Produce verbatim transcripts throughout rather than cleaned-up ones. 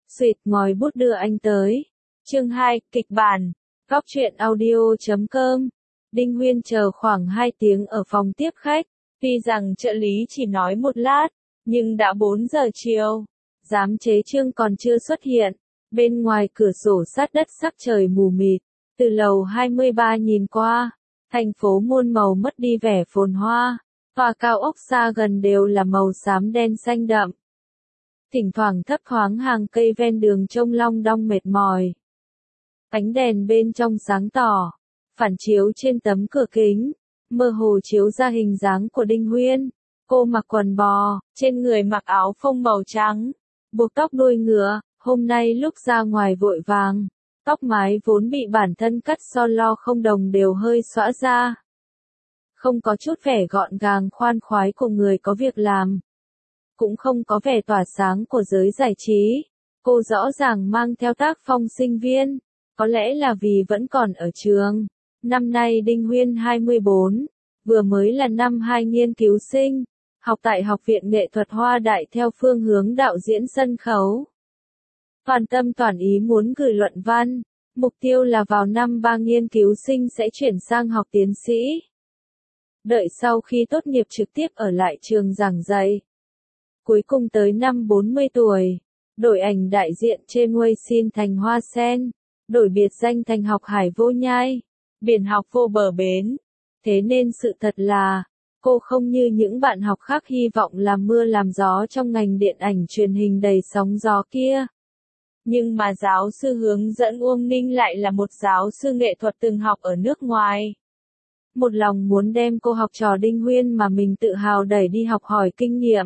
Xuyệt ngòi bút đưa anh tới. Chương hai, kịch bản. Góc truyện audio chấm com. Đinh Huyên chờ khoảng hai tiếng ở phòng tiếp khách. Tuy rằng trợ lý chỉ nói một lát, nhưng đã bốn giờ chiều. Giám chế Trương còn chưa xuất hiện. Bên ngoài cửa sổ sát đất sắc trời mù mịt. Từ lầu hai mươi ba nhìn qua, thành phố muôn màu mất đi vẻ phồn hoa. Tòa cao ốc xa gần đều là màu xám đen xanh đậm. Thỉnh thoảng thấp thoáng hàng cây ven đường trông long đong mệt mỏi. Ánh đèn bên trong sáng tỏ, phản chiếu trên tấm cửa kính, mơ hồ chiếu ra hình dáng của Đinh Huyên. Cô mặc quần bò, trên người mặc áo phông màu trắng, buộc tóc đuôi ngựa, hôm nay lúc ra ngoài vội vàng, tóc mái vốn bị bản thân cắt so lo không đồng đều hơi xõa ra. Không có chút vẻ gọn gàng khoan khoái của người có việc làm. Cũng không có vẻ tỏa sáng của giới giải trí. Cô rõ ràng mang theo tác phong sinh viên. Có lẽ là vì vẫn còn ở trường. Năm nay Đinh Huyên hai mươi bốn. Vừa mới là năm hai nghiên cứu sinh. Học tại Học viện Nghệ thuật Hoa Đại theo phương hướng đạo diễn sân khấu. Toàn tâm toàn ý muốn gửi luận văn. Mục tiêu là vào năm ba nghiên cứu sinh sẽ chuyển sang học tiến sĩ. Đợi sau khi tốt nghiệp trực tiếp ở lại trường giảng dạy. Cuối cùng tới năm bốn mươi tuổi, đổi ảnh đại diện trên Weixin thành Hoa Sen, đổi biệt danh thành Học Hải Vô Nhai, biển học vô bờ bến. Thế nên sự thật là, cô không như những bạn học khác hy vọng làm mưa làm gió trong ngành điện ảnh truyền hình đầy sóng gió kia. Nhưng mà giáo sư hướng dẫn Uông Ninh lại là một giáo sư nghệ thuật từng học ở nước ngoài. Một lòng muốn đem cô học trò Đinh Huyên mà mình tự hào đẩy đi học hỏi kinh nghiệm.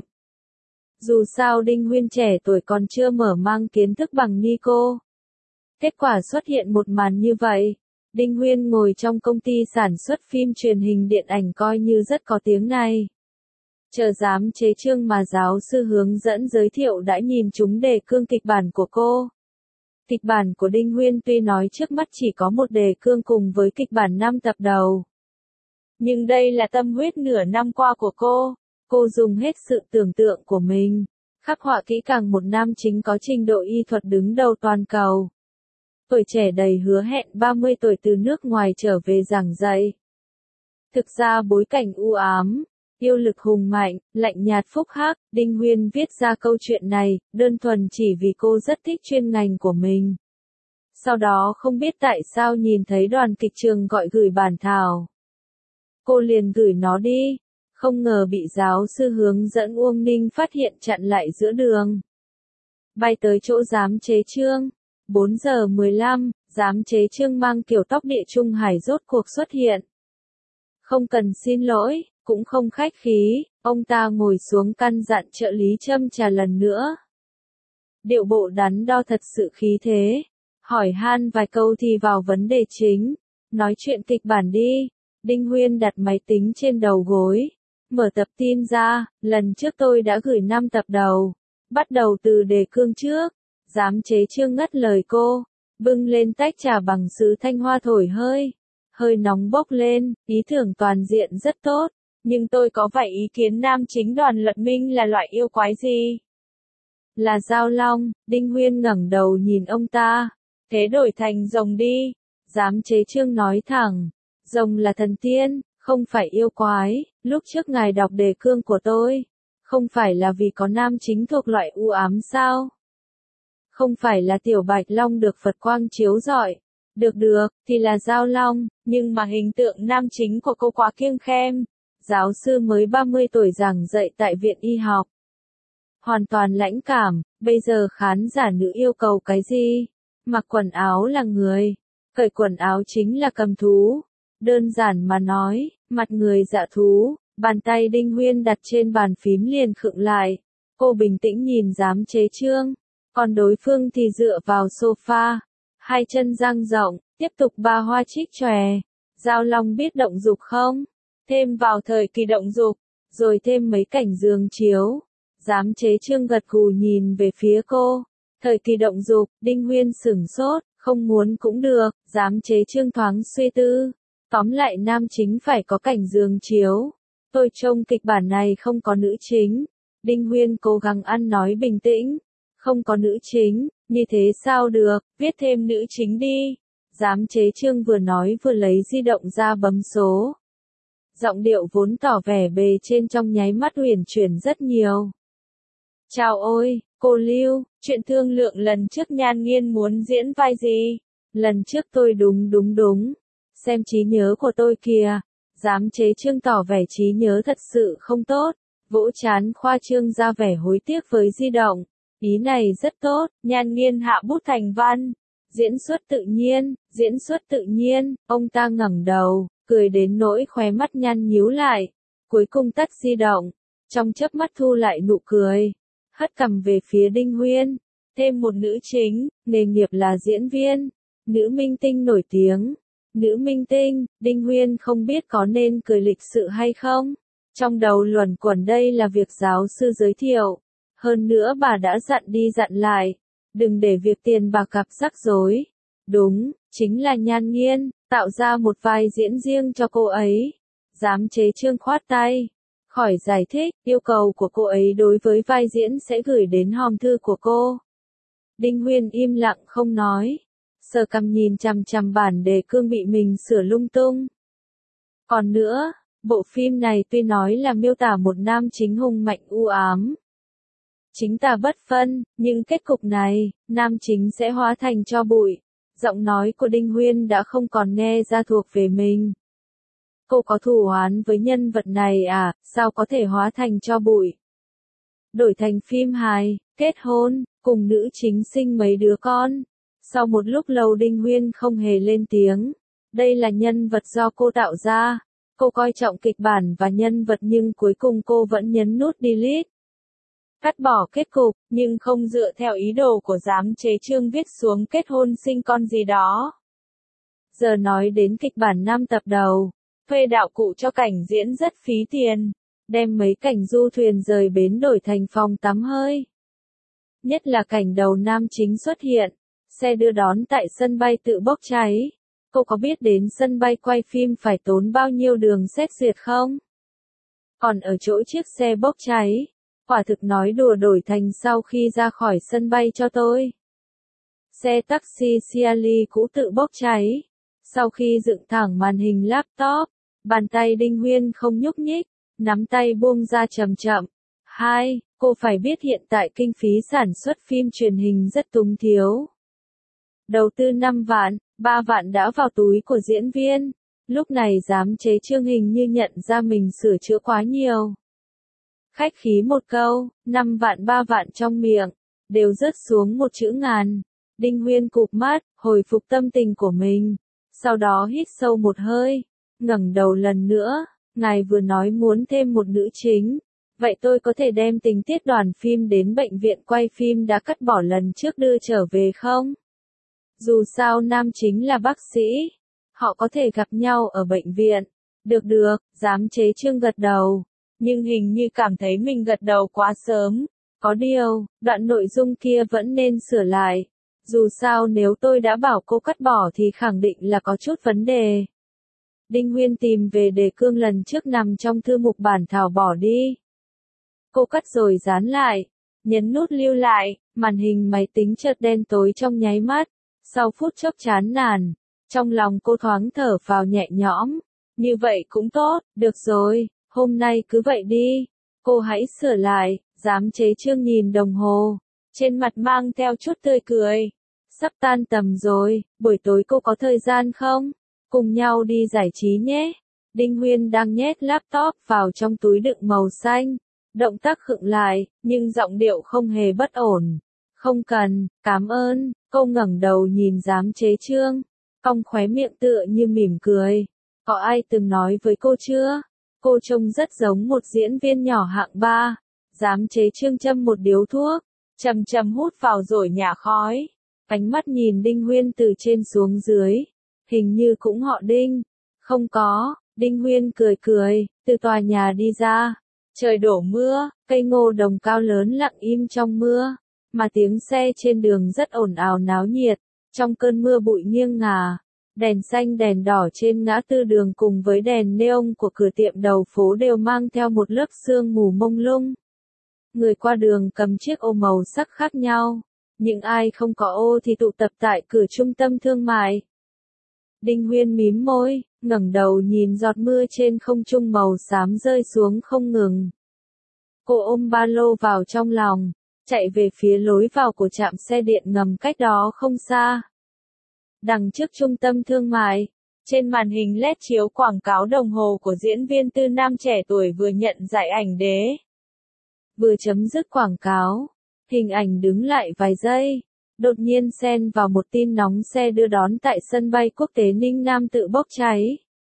Dù sao Đinh Huyên trẻ tuổi còn chưa mở mang kiến thức bằng ni cô. Kết quả xuất hiện một màn như vậy. Đinh Huyên ngồi trong công ty sản xuất phim truyền hình điện ảnh coi như rất có tiếng này. Chờ giám chế Trương mà giáo sư hướng dẫn giới thiệu đã nhìn trúng đề cương kịch bản của cô. Kịch bản của Đinh Huyên tuy nói trước mắt chỉ có một đề cương cùng với kịch bản năm tập đầu. Nhưng đây là tâm huyết nửa năm qua của cô. Cô dùng hết sự tưởng tượng của mình, khắc họa kỹ càng một nam chính có trình độ y thuật đứng đầu toàn cầu. Tuổi trẻ đầy hứa hẹn ba mươi tuổi từ nước ngoài trở về giảng dạy. Thực ra bối cảnh u ám, yêu lực hùng mạnh, lạnh nhạt phúc hắc, Đinh Huyên viết ra câu chuyện này, đơn thuần chỉ vì cô rất thích chuyên ngành của mình. Sau đó không biết tại sao nhìn thấy đoàn kịch trường gọi gửi bản thảo. Cô liền gửi nó đi. Không ngờ bị giáo sư hướng dẫn Uông Ninh phát hiện chặn lại giữa đường. Bay tới chỗ giám chế Trương. bốn giờ mười lăm, giám chế Trương mang kiểu tóc địa trung hải rốt cuộc xuất hiện. Không cần xin lỗi, cũng không khách khí, ông ta ngồi xuống căn dặn trợ lý châm trà lần nữa. Điệu bộ đắn đo thật sự khí thế. Hỏi han vài câu thì vào vấn đề chính. Nói chuyện kịch bản đi. Đinh Huyên đặt máy tính trên đầu gối. Mở tập tin ra, lần trước tôi đã gửi năm tập đầu. Bắt đầu từ đề cương trước. Giám chế Trương ngắt lời cô. Bưng lên tách trà bằng sứ Thanh Hoa thổi hơi. Hơi nóng bốc lên, ý tưởng toàn diện rất tốt. Nhưng tôi có vài ý kiến nam chính Đoàn Lật Minh là loại yêu quái gì? Là Giao Long. Đinh Huyên ngẩng đầu nhìn ông ta. Thế đổi thành rồng đi. Giám chế Trương nói thẳng. Rồng là thần tiên. Không phải yêu quái, lúc trước ngài đọc đề cương của tôi, không phải là vì có nam chính thuộc loại u ám sao? Không phải là Tiểu Bạch Long được Phật quang chiếu rọi, được được, thì là Giao Long, nhưng mà hình tượng nam chính của cô quá kiêng khem. Giáo sư mới ba mươi tuổi giảng dạy tại viện y học. Hoàn toàn lãnh cảm, bây giờ khán giả nữ yêu cầu cái gì? Mặc quần áo là người, cởi quần áo chính là cầm thú. Đơn giản mà nói, mặt người dạ thú, bàn tay Đinh Huyên đặt trên bàn phím liền khựng lại. Cô bình tĩnh nhìn giám chế Trương, còn đối phương thì dựa vào sofa, hai chân dang rộng, tiếp tục ba hoa trích chòe. Giao Long biết động dục không? Thêm vào thời kỳ động dục, rồi thêm mấy cảnh giường chiếu. Giám chế Trương gật gù nhìn về phía cô. Thời kỳ động dục, Đinh Huyên sửng sốt, không muốn cũng được, giám chế Trương thoáng suy tư. Tóm lại nam chính phải có cảnh giường chiếu. Tôi trông kịch bản này không có nữ chính. Đinh Huyên cố gắng ăn nói bình tĩnh. Không có nữ chính, như thế sao được, viết thêm nữ chính đi. Giám chế Trương vừa nói vừa lấy di động ra bấm số. Giọng điệu vốn tỏ vẻ bề trên trong nháy mắt uyển chuyển rất nhiều. Chào ôi, cô Lưu, chuyện thương lượng lần trước Nhan Nghiên muốn diễn vai gì? Lần trước tôi đúng đúng đúng. Xem trí nhớ của tôi kìa. Giám chế Trương tỏ vẻ trí nhớ thật sự không tốt. Vỗ chán khoa trương ra vẻ hối tiếc với di động. Ý này rất tốt, Nhan Nghiên hạ bút thành văn. Diễn xuất tự nhiên, diễn xuất tự nhiên, ông ta ngẩng đầu, cười đến nỗi khóe mắt nhăn nhíu lại. Cuối cùng tắt di động, trong chớp mắt thu lại nụ cười. Hất cằm về phía Đinh Huyên. Thêm một nữ chính, nghề nghiệp là diễn viên. Nữ minh tinh nổi tiếng. Nữ minh tinh, Đinh Huyên không biết có nên cười lịch sự hay không. Trong đầu luẩn quẩn đây là việc giáo sư giới thiệu. Hơn nữa bà đã dặn đi dặn lại. Đừng để việc tiền bạc gặp rắc rối. Đúng, chính là Nhan Nghiên, tạo ra một vai diễn riêng cho cô ấy. Giám chế Trương khoát tay. Khỏi giải thích, yêu cầu của cô ấy đối với vai diễn sẽ gửi đến hòm thư của cô. Đinh Huyên im lặng không nói. Sờ cằm nhìn chằm chằm bản đề cương bị mình sửa lung tung. Còn nữa, bộ phim này tuy nói là miêu tả một nam chính hùng mạnh u ám. Chính tà bất phân, nhưng kết cục này, nam chính sẽ hóa thành tro bụi. Giọng nói của Đinh Huyên đã không còn nghe ra thuộc về mình. Cô có thù oán với nhân vật này à, sao có thể hóa thành tro bụi? Đổi thành phim hài, kết hôn, cùng nữ chính sinh mấy đứa con. Sau một lúc lâu Đinh Huyên không hề lên tiếng. Đây là nhân vật do cô tạo ra. Cô coi trọng kịch bản và nhân vật nhưng cuối cùng cô vẫn nhấn nút delete. Cắt bỏ kết cục, nhưng không dựa theo ý đồ của giám chế Trương viết xuống kết hôn sinh con gì đó. Giờ nói đến kịch bản năm tập đầu, thuê đạo cụ cho cảnh diễn rất phí tiền, đem mấy cảnh du thuyền rời bến đổi thành phòng tắm hơi. Nhất là cảnh đầu nam chính xuất hiện, xe đưa đón tại sân bay tự bốc cháy. Cô có biết đến sân bay quay phim phải tốn bao nhiêu đường xét duyệt không? Còn ở chỗ chiếc xe bốc cháy, quả thực nói đùa đổi thành sau khi ra khỏi sân bay cho tôi. Xe taxi Ciali cũ tự bốc cháy. Sau khi dựng thẳng màn hình laptop, bàn tay Đinh Huyên không nhúc nhích, nắm tay buông ra chậm chậm. Hai, cô phải biết hiện tại kinh phí sản xuất phim truyền hình rất túng thiếu. Đầu tư năm vạn, ba vạn đã vào túi của diễn viên. Lúc này giám chế Trương hình như nhận ra mình sửa chữa quá nhiều. Khách khí một câu, năm vạn ba vạn trong miệng, đều rớt xuống một chữ ngàn. Đinh Huyên cụp mắt, hồi phục tâm tình của mình. Sau đó hít sâu một hơi, ngẩng đầu lần nữa, ngài vừa nói muốn thêm một nữ chính. Vậy tôi có thể đem tình tiết đoàn phim đến bệnh viện quay phim đã cắt bỏ lần trước đưa trở về không? Dù sao nam chính là bác sĩ, họ có thể gặp nhau ở bệnh viện. Được được, giám chế Trương gật đầu. Nhưng hình như cảm thấy mình gật đầu quá sớm. Có điều, đoạn nội dung kia vẫn nên sửa lại. Dù sao nếu tôi đã bảo cô cắt bỏ thì khẳng định là có chút vấn đề. Đinh Huyên tìm về đề cương lần trước nằm trong thư mục bản thảo bỏ đi. Cô cắt rồi dán lại, nhấn nút lưu lại, màn hình máy tính chợt đen tối trong nháy mắt. Sau phút chốc chán nản, trong lòng cô thoáng thở phào nhẹ nhõm. Như vậy cũng tốt, được rồi, hôm nay cứ vậy đi. Cô hãy sửa lại, giám chế Trương nhìn đồng hồ, trên mặt mang theo chút tươi cười. Sắp tan tầm rồi, buổi tối cô có thời gian không? Cùng nhau đi giải trí nhé. Đinh Huyên đang nhét laptop vào trong túi đựng màu xanh. Động tác khựng lại, nhưng giọng điệu không hề bất ổn. Không cần, cảm ơn. Cô ngẩng đầu nhìn giám chế Trương, cong khóe miệng tựa như mỉm cười. Có ai từng nói với cô chưa? Cô trông rất giống một diễn viên nhỏ hạng ba. Giám chế Trương châm một điếu thuốc, chầm chầm hút vào rồi nhả khói. Ánh mắt nhìn Đinh Huyên từ trên xuống dưới. Hình như cũng họ Đinh. Không có, Đinh Huyên cười cười, từ tòa nhà đi ra. Trời đổ mưa, cây ngô đồng cao lớn lặng im trong mưa. Mà tiếng xe trên đường rất ồn ào náo nhiệt. Trong cơn mưa bụi nghiêng ngả. Đèn xanh đèn đỏ trên ngã tư đường cùng với đèn neon của cửa tiệm đầu phố đều mang theo một lớp sương mù mông lung. người qua đường cầm chiếc ô màu sắc khác nhau. Những ai không có ô thì tụ tập tại cửa trung tâm thương mại. Đinh Huyên mím môi, ngẩng đầu nhìn giọt mưa trên không trung màu xám rơi xuống không ngừng. Cô ôm ba lô vào trong lòng, chạy về phía lối vào của trạm xe điện ngầm cách đó không xa. Đằng trước trung tâm thương mại, trên màn hình led chiếu quảng cáo đồng hồ của diễn viên tư nam trẻ tuổi vừa nhận giải ảnh đế. Vừa chấm dứt quảng cáo, hình ảnh đứng lại vài giây, đột nhiên xen vào một tin nóng xe đưa đón tại sân bay quốc tế Ninh Nam tự bốc cháy,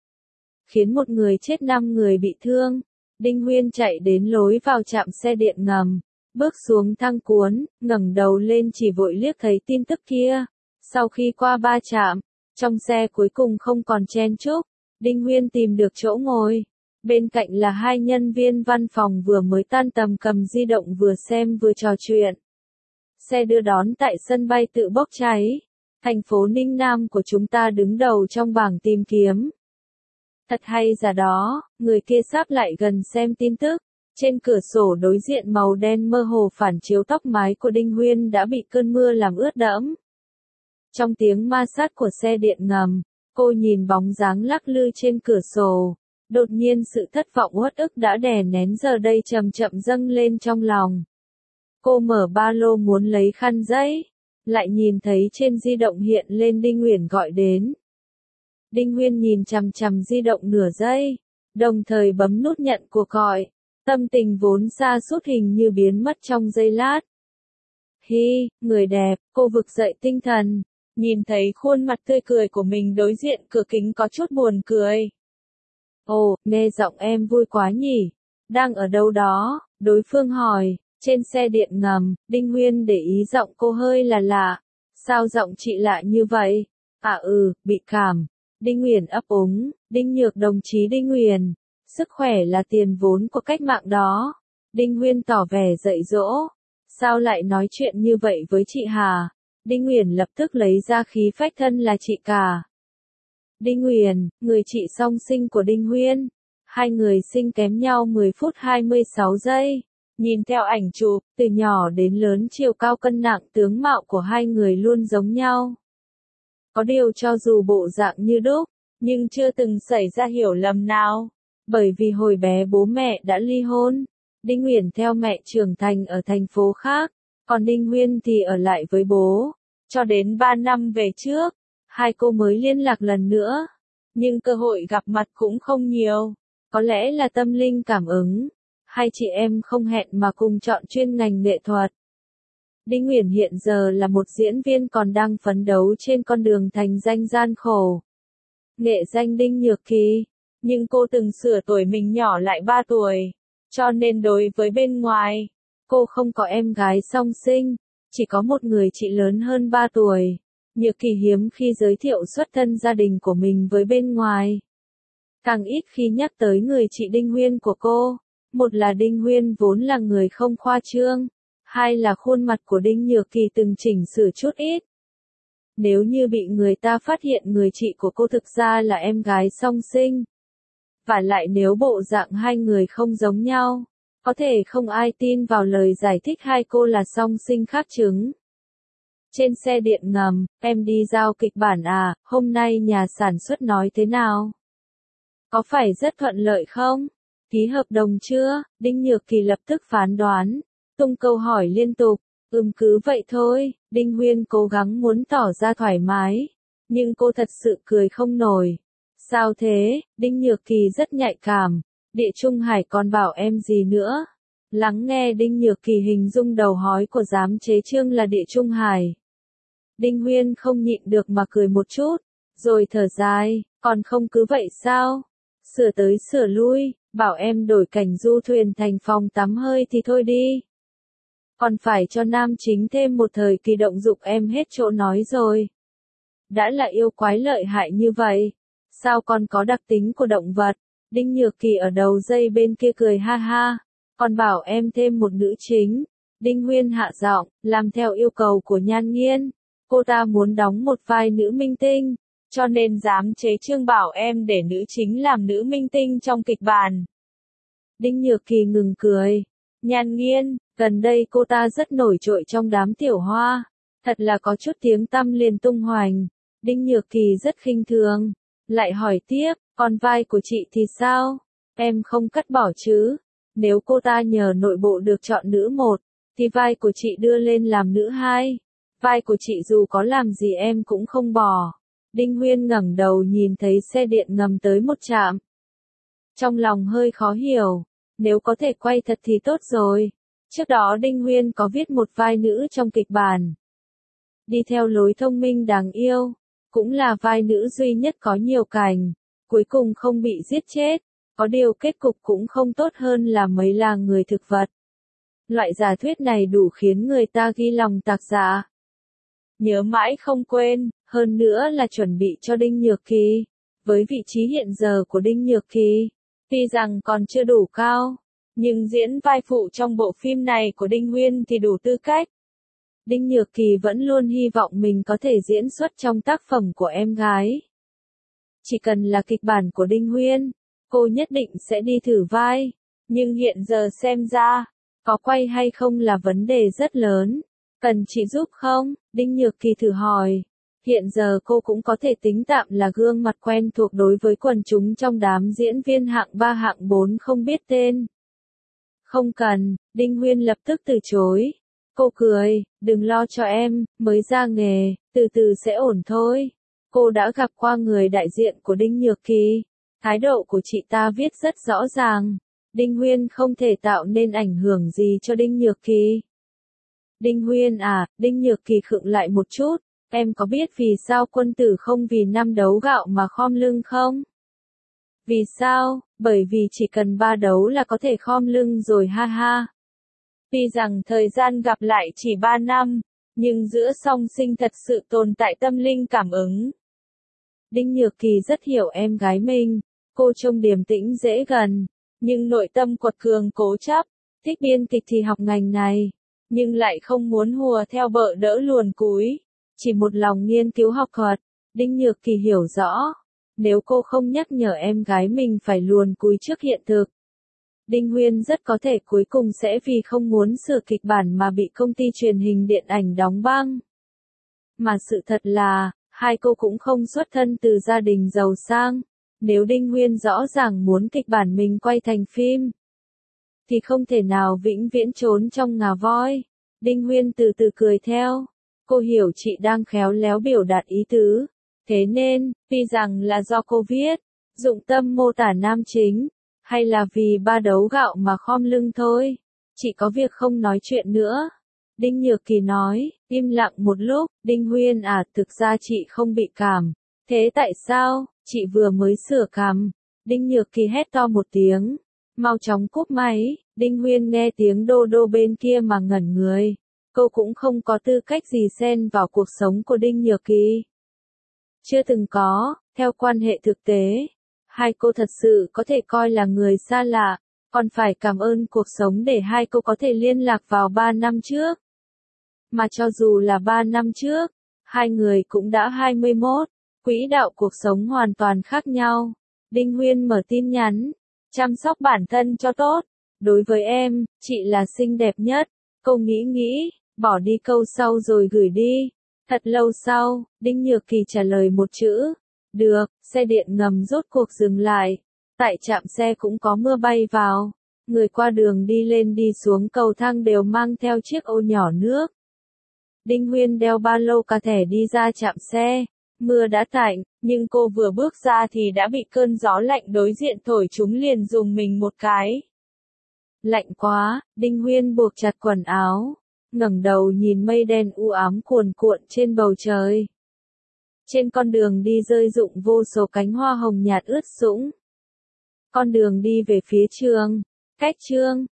khiến một người chết năm người bị thương. Đinh Huyên chạy đến lối vào trạm xe điện ngầm, bước xuống thang cuốn, ngẩng đầu lên chỉ vội liếc thấy tin tức kia. Sau khi qua ba trạm, trong xe cuối cùng không còn chen chúc, Đinh Huyên tìm được chỗ ngồi. Bên cạnh là hai nhân viên văn phòng vừa mới tan tầm cầm di động vừa xem vừa trò chuyện. Xe đưa đón tại sân bay tự bốc cháy. Thành phố Ninh Nam của chúng ta đứng đầu trong bảng tìm kiếm. Thật hay giả đó, người kia sáp lại gần xem tin tức. Trên cửa sổ đối diện màu đen mơ hồ phản chiếu tóc mái của Đinh Huyên đã bị cơn mưa làm ướt đẫm. Trong tiếng ma sát của xe điện ngầm, cô nhìn bóng dáng lắc lư trên cửa sổ. Đột nhiên sự thất vọng uất ức đã đè nén giờ đây chậm chậm dâng lên trong lòng. Cô mở ba lô muốn lấy khăn giấy, lại nhìn thấy trên di động hiện lên Đinh Uyển gọi đến. Đinh Huyên nhìn chằm chằm di động nửa giây, đồng thời bấm nút nhận cuộc gọi. Tâm tình vốn sa sút hình như biến mất trong giây lát. Hi, người đẹp, cô vực dậy tinh thần, nhìn thấy khuôn mặt tươi cười của mình đối diện cửa kính có chút buồn cười. Ồ, nghe giọng em vui quá nhỉ, đang ở đâu đó, đối phương hỏi. Trên xe điện ngầm, Đinh Huyên để ý giọng cô hơi là lạ. Sao giọng chị lạ như vậy? À ừ, bị cảm. Đinh Uyển ấp úng, Đinh Nhược đồng chí Đinh Uyển. Sức khỏe là tiền vốn của cách mạng đó. Đinh Huyên tỏ vẻ dạy dỗ. Sao lại nói chuyện như vậy với chị Hà? Đinh Uyển lập tức lấy ra khí phách thân là chị cả. Đinh Uyển, người chị song sinh của Đinh Huyên. Hai người sinh kém nhau mười phút hai mươi sáu giây. Nhìn theo ảnh chụp, từ nhỏ đến lớn chiều cao cân nặng tướng mạo của hai người luôn giống nhau. Có điều cho dù bộ dạng như đúc, nhưng chưa từng xảy ra hiểu lầm nào. Bởi vì hồi bé bố mẹ đã ly hôn. Đinh Uyển theo mẹ trưởng thành ở thành phố khác, còn Đinh Huyên thì ở lại với bố. Cho đến ba năm về trước, hai cô mới liên lạc lần nữa. Nhưng cơ hội gặp mặt cũng không nhiều. Có lẽ là tâm linh cảm ứng. Hai chị em không hẹn mà cùng chọn chuyên ngành nghệ thuật. Đinh Uyển hiện giờ là một diễn viên còn đang phấn đấu trên con đường thành danh gian khổ. Nghệ danh Đinh Nhược Kỳ, nhưng cô từng sửa tuổi mình nhỏ lại ba tuổi, cho nên đối với bên ngoài, cô không có em gái song sinh, chỉ có một người chị lớn hơn ba tuổi. Nhược Kỳ hiếm khi giới thiệu xuất thân gia đình của mình với bên ngoài. Càng ít khi nhắc tới người chị Đinh Huyên của cô. Một là Đinh Huyên vốn là người không khoa trương, hai là khuôn mặt của Đinh Nhược Kỳ từng chỉnh sửa chút ít. Nếu như bị người ta phát hiện người chị của cô thực ra là em gái song sinh, và lại nếu bộ dạng hai người không giống nhau, có thể không ai tin vào lời giải thích hai cô là song sinh khác trứng. Trên xe điện ngầm, em đi giao kịch bản à, hôm nay nhà sản xuất nói thế nào? Có phải rất thuận lợi không? Ký hợp đồng chưa? Đinh Nhược Kỳ lập tức phán đoán, tung câu hỏi liên tục. Ừm cứ vậy thôi. Đinh Huyên cố gắng muốn tỏ ra thoải mái, nhưng cô thật sự cười không nổi. Sao thế? Đinh Nhược Kỳ rất nhạy cảm. Địa Trung Hải còn bảo em gì nữa? Lắng nghe Đinh Nhược Kỳ hình dung đầu hói của giám chế Trương là Địa Trung Hải. Đinh Huyên không nhịn được mà cười một chút, rồi thở dài, còn không cứ vậy sao? Sửa tới sửa lui, bảo em đổi cảnh du thuyền thành phòng tắm hơi thì thôi đi. Còn phải cho nam chính thêm một thời kỳ động dục em hết chỗ nói rồi. Đã là yêu quái lợi hại như vậy, sao còn có đặc tính của động vật? Đinh Nhược Kỳ ở đầu dây bên kia cười ha ha, còn bảo em thêm một nữ chính. Đinh Huyên hạ giọng, làm theo yêu cầu của Nhan Nghiên. Cô ta muốn đóng một vai nữ minh tinh, cho nên giám chế Trương bảo em để nữ chính làm nữ minh tinh trong kịch bản. Đinh Nhược Kỳ ngừng cười. Nhan Nghiên, Gần đây cô ta rất nổi trội trong đám tiểu hoa, thật là có chút tiếng tăm liền tung hoành. Đinh Nhược Kỳ rất khinh thường, lại hỏi tiếp, còn vai của chị thì sao? Em không cắt bỏ chứ? Nếu cô ta nhờ nội bộ được chọn nữ một, thì vai của chị đưa lên làm nữ hai. Vai của chị dù có làm gì em cũng không bỏ. Đinh Huyên ngẩng đầu nhìn thấy xe điện ngầm tới một trạm. Trong lòng hơi khó hiểu, nếu có thể quay thật thì tốt rồi. Trước đó Đinh Huyên có viết một vai nữ trong kịch bản. Đi theo lối thông minh đáng yêu, cũng là vai nữ duy nhất có nhiều cảnh, cuối cùng không bị giết chết, có điều kết cục cũng không tốt hơn là mấy là người thực vật. Loại giả thuyết này đủ khiến người ta ghi lòng tạc dạ. Nhớ mãi không quên, hơn nữa là chuẩn bị cho Đinh Nhược Kỳ. Với vị trí hiện giờ của Đinh Nhược Kỳ, tuy rằng còn chưa đủ cao, nhưng diễn vai phụ trong bộ phim này của Đinh Huyên thì đủ tư cách. Đinh Nhược Kỳ vẫn luôn hy vọng mình có thể diễn xuất trong tác phẩm của em gái. Chỉ cần là kịch bản của Đinh Huyên, cô nhất định sẽ đi thử vai. Nhưng hiện giờ xem ra, có quay hay không là vấn đề rất lớn. Cần chị giúp không? Đinh Nhược Kỳ thử hỏi. Hiện giờ cô cũng có thể tính tạm là gương mặt quen thuộc đối với quần chúng trong đám diễn viên hạng ba hạng bốn không biết tên. Không cần, Đinh Huyên lập tức từ chối. Cô cười, đừng lo cho em, mới ra nghề, từ từ sẽ ổn thôi. Cô đã gặp qua người đại diện của Đinh Nhược Kỳ. Thái độ của chị ta viết rất rõ ràng. Đinh Huyên không thể tạo nên ảnh hưởng gì cho Đinh Nhược Kỳ. Đinh Huyên à, Đinh Nhược Kỳ khựng lại một chút. Em có biết vì sao quân tử không vì năm đấu gạo mà khom lưng không? Vì sao? Bởi vì chỉ cần ba đấu là có thể khom lưng rồi ha ha. Tuy rằng thời gian gặp lại chỉ ba năm, nhưng giữa song sinh thật sự tồn tại tâm linh cảm ứng. Đinh Nhược Kỳ rất hiểu em gái mình, cô trông điềm tĩnh dễ gần, nhưng nội tâm quật cường cố chấp, thích biên kịch thì học ngành này, nhưng lại không muốn hùa theo bợ đỡ luồn cúi, chỉ một lòng nghiên cứu học thuật. Đinh Nhược Kỳ hiểu rõ, nếu cô không nhắc nhở em gái mình phải luồn cúi trước hiện thực, Đinh Huyên rất có thể cuối cùng sẽ vì không muốn sửa kịch bản mà bị công ty truyền hình điện ảnh đóng băng. Mà sự thật là, hai cô cũng không xuất thân từ gia đình giàu sang. Nếu Đinh Huyên rõ ràng muốn kịch bản mình quay thành phim, thì không thể nào vĩnh viễn trốn trong ngà voi. Đinh Huyên từ từ cười theo. Cô hiểu chị đang khéo léo biểu đạt ý tứ. Thế nên, tuy rằng là do cô viết, dụng tâm mô tả nam chính, hay là vì ba đấu gạo mà khom lưng thôi, chị có việc không nói chuyện nữa. Đinh Nhược Kỳ nói, im lặng một lúc, Đinh Huyên à, thực ra chị không bị cảm. Thế tại sao, chị vừa mới sửa cằm? Đinh Nhược Kỳ hét to một tiếng, mau chóng cúp máy. Đinh Huyên nghe tiếng đô đô bên kia mà ngẩn người. Cô cũng không có tư cách gì xen vào cuộc sống của Đinh Nhược Kỳ. Chưa từng có, theo quan hệ thực tế, hai cô thật sự có thể coi là người xa lạ, còn phải cảm ơn cuộc sống để hai cô có thể liên lạc vào ba năm trước. Mà cho dù là ba năm trước, hai người cũng đã hai mươi mốt, quỹ đạo cuộc sống hoàn toàn khác nhau. Đinh Huyên mở tin nhắn, chăm sóc bản thân cho tốt. Đối với em, chị là xinh đẹp nhất. Cô nghĩ nghĩ, bỏ đi câu sau rồi gửi đi. Thật lâu sau, Đinh Nhược Kỳ trả lời một chữ. Được, xe điện ngầm rốt cuộc dừng lại. Tại trạm xe cũng có mưa bay vào. Người qua đường đi lên đi xuống cầu thang đều mang theo chiếc ô nhỏ nước. Đinh Huyên đeo ba lô cà thẻ đi ra trạm xe. Mưa đã tạnh, nhưng cô vừa bước ra thì đã bị cơn gió lạnh đối diện thổi chúng liền dùng mình một cái. Lạnh quá, Đinh Huyên buộc chặt quần áo, ngẩng đầu nhìn mây đen u ám cuồn cuộn trên bầu trời. Trên con đường đi rơi rụng vô số cánh hoa hồng nhạt ướt sũng. Con đường đi về phía trường, cách trường,